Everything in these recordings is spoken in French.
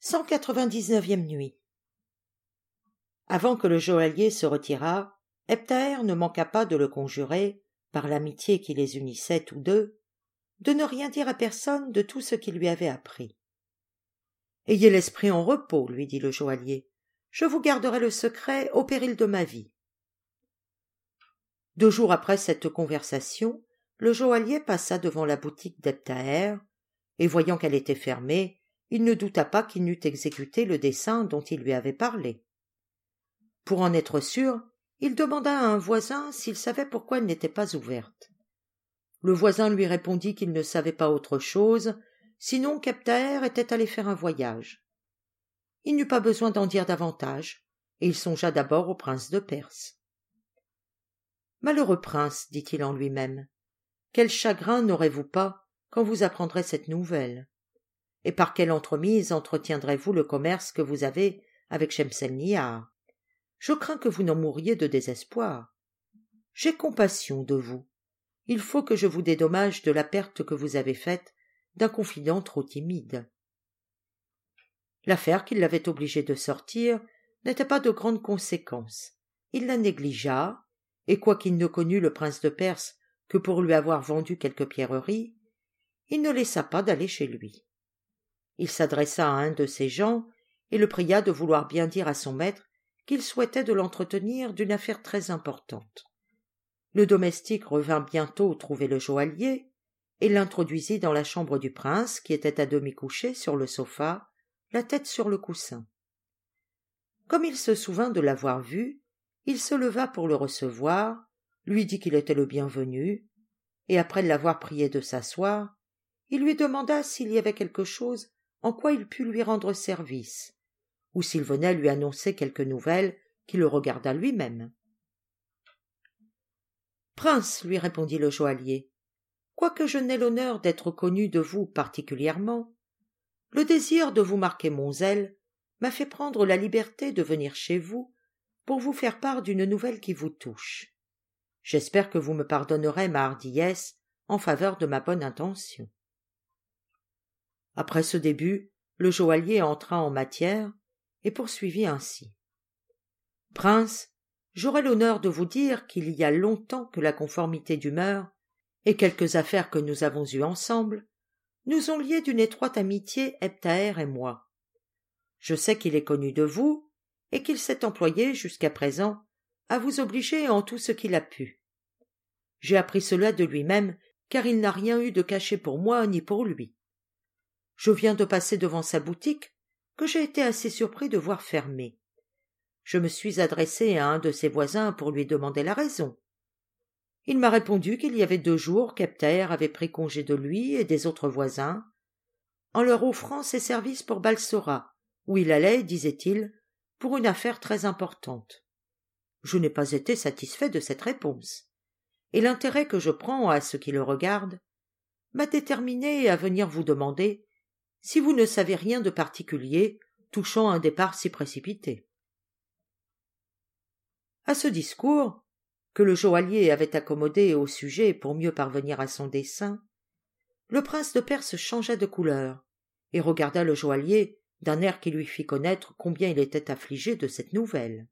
199e nuit. Avant que le joaillier se retirât, Hebtaër ne manqua pas de le conjurer, par l'amitié qui les unissait tous deux, de ne rien dire à personne de tout ce qu'il lui avait appris. « Ayez l'esprit en repos, lui dit le joaillier, je vous garderai le secret au péril de ma vie. » 2 jours après cette conversation, le joaillier passa devant la boutique d'Hebtaër, et voyant qu'elle était fermée, il ne douta pas qu'il n'eût exécuté le dessein dont il lui avait parlé. Pour en être sûr, il demanda à un voisin s'il savait pourquoi elle n'était pas ouverte. Le voisin lui répondit qu'il ne savait pas autre chose, sinon qu'Hebtaër était allé faire un voyage. Il n'eut pas besoin d'en dire davantage, et il songea d'abord au prince de Perse. « Malheureux prince, dit-il en lui-même, quel chagrin n'aurez-vous pas quand vous apprendrez cette nouvelle? Et par quelle entremise entretiendrez-vous le commerce que vous avez avec Shemselnihar? Je crains que vous n'en mouriez de désespoir. J'ai compassion de vous. Il faut que je vous dédommage de la perte que vous avez faite d'un confident trop timide. » L'affaire qui l'avait obligé de sortir n'était pas de grande conséquence. Il la négligea, et quoiqu'il ne connût le prince de Perse que pour lui avoir vendu quelques pierreries, il ne laissa pas d'aller chez lui. Il s'adressa à un de ses gens et le pria de vouloir bien dire à son maître qu'il souhaitait de l'entretenir d'une affaire très importante. Le domestique revint bientôt trouver le joaillier et l'introduisit dans la chambre du prince qui était à demi couché sur le sofa, la tête sur le coussin. Comme il se souvint de l'avoir vu, il se leva pour le recevoir, lui dit qu'il était le bienvenu, et après l'avoir prié de s'asseoir, il lui demanda s'il y avait quelque chose en quoi il pût lui rendre service, ou s'il venait lui annoncer quelque nouvelle qui le regardât lui-même. « Prince, lui répondit le joaillier, quoique je n'aie l'honneur d'être connu de vous particulièrement, le désir de vous marquer mon zèle m'a fait prendre la liberté de venir chez vous pour vous faire part d'une nouvelle qui vous touche. J'espère que vous me pardonnerez ma hardiesse en faveur de ma bonne intention. » Après ce début, le joaillier entra en matière et poursuivit ainsi. « Prince, j'aurai l'honneur de vous dire qu'il y a longtemps que la conformité d'humeur et quelques affaires que nous avons eues ensemble nous ont liés d'une étroite amitié, Hebtaër et moi. Je sais qu'il est connu de vous et qu'il s'est employé jusqu'à présent à vous obliger en tout ce qu'il a pu. J'ai appris cela de lui-même, car il n'a rien eu de caché pour moi ni pour lui. Je viens de passer devant sa boutique, que j'ai été assez surpris de voir fermée. Je me suis adressé à un de ses voisins pour lui demander la raison. Il m'a répondu qu'il y avait 2 jours qu'Hebtaër avait pris congé de lui et des autres voisins, en leur offrant ses services pour Balsora, où il allait, disait-il, pour une affaire très importante. Je n'ai pas été satisfait de cette réponse, et l'intérêt que je prends à ce qui le regarde m'a déterminé à venir vous demander si vous ne savez rien de particulier touchant un départ si précipité. » À ce discours, que le joaillier avait accommodé au sujet pour mieux parvenir à son dessein, le prince de Perse changea de couleur et regarda le joaillier d'un air qui lui fit connaître combien il était affligé de cette nouvelle.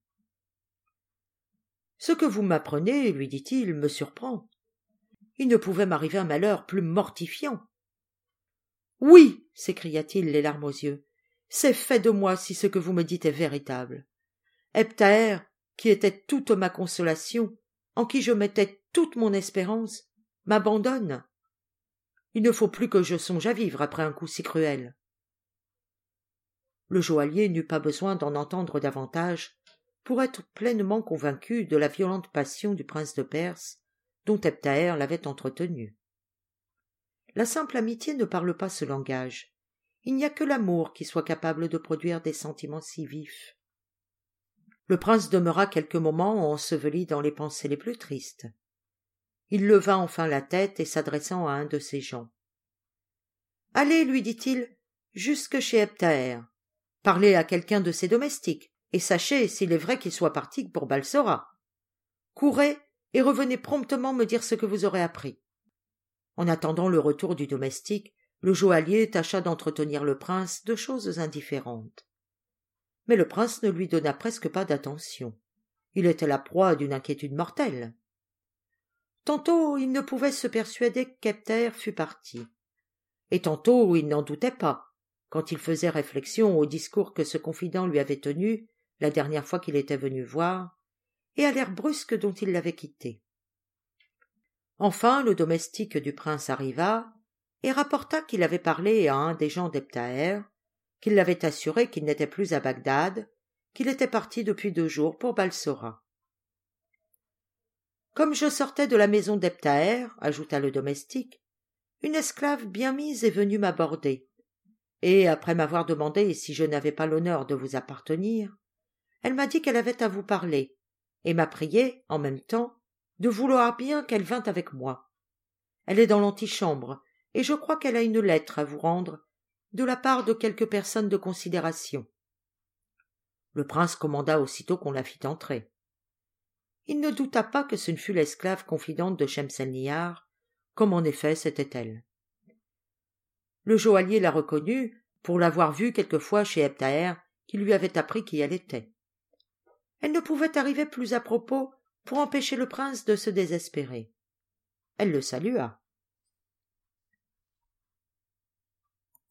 « Ce que vous m'apprenez, lui dit-il, me surprend. Il ne pouvait m'arriver un malheur plus mortifiant. »« Oui, s'écria-t-il les larmes aux yeux, c'est fait de moi si ce que vous me dites est véritable. Hebtaër, qui était toute ma consolation, en qui je mettais toute mon espérance, m'abandonne. Il ne faut plus que je songe à vivre après un coup si cruel. » Le joaillier n'eut pas besoin d'en entendre davantage pour être pleinement convaincu de la violente passion du prince de Perse dont Hebtaër l'avait entretenu. La simple amitié ne parle pas ce langage. Il n'y a que l'amour qui soit capable de produire des sentiments si vifs. Le prince demeura quelques moments enseveli dans les pensées les plus tristes. Il leva enfin la tête et s'adressant à un de ses gens. « Allez, lui dit-il, jusque chez Hebtaër. Parlez à quelqu'un de ses domestiques, et sachez s'il est vrai qu'il soit parti pour Balsora. Courez et revenez promptement me dire ce que vous aurez appris. » En attendant le retour du domestique, Le joaillier tâcha d'entretenir le prince de choses indifférentes. Mais le prince ne lui donna presque pas d'attention. Il était la proie d'une inquiétude mortelle. Tantôt il ne pouvait se persuader qu'Heptaër fût parti, et tantôt il n'en doutait pas, quand il faisait réflexion au discours que ce confident lui avait tenu la dernière fois qu'il était venu voir, et à l'air brusque dont il l'avait quitté. Enfin le domestique du prince arriva, et rapporta qu'il avait parlé à un des gens d'Heptaër, qu'il l'avait assuré qu'il n'était plus à Bagdad, qu'il était parti depuis 2 jours pour Balsora. « Comme je sortais de la maison d'Heptaër, ajouta le domestique, une esclave bien mise est venue m'aborder, et après m'avoir demandé si je n'avais pas l'honneur de vous appartenir, elle m'a dit qu'elle avait à vous parler, et m'a prié, en même temps, de vouloir bien qu'elle vînt avec moi. Elle est dans l'antichambre, et je crois qu'elle a une lettre à vous rendre de la part de quelque personne de considération. » Le prince commanda aussitôt qu'on la fit entrer. Il ne douta pas que ce ne fût l'esclave confidente de Shemselnihar, comme en effet c'était elle. Le joaillier la reconnut pour l'avoir vue quelquefois chez Heptaër, qui lui avait appris qui elle était. Elle ne pouvait arriver plus à propos pour empêcher le prince de se désespérer. Elle le salua.